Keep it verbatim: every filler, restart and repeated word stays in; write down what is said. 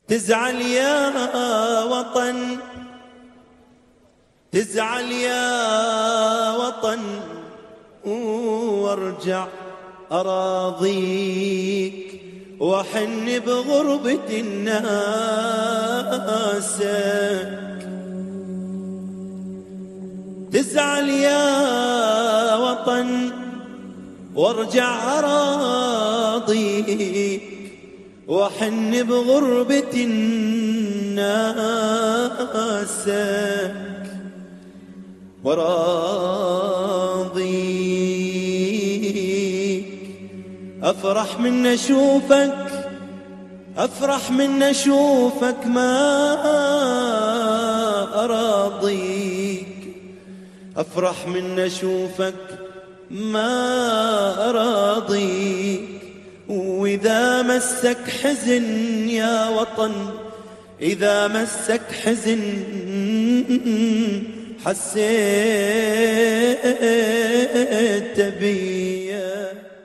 تزعل يا وطن، تزعل يا وطن وارجع أراضيك وحن بغربة ناسك. تزعل يا وطن وارجع أراضيك وحن بغربة ناسك وراضيك. أفرح من أشوفك، أفرح من أشوفك ما أراضيك، أفرح من أشوفك ما أراضيك. وإذا مسك حزن يا وطن، إذا مسك حزن حسيت بيا.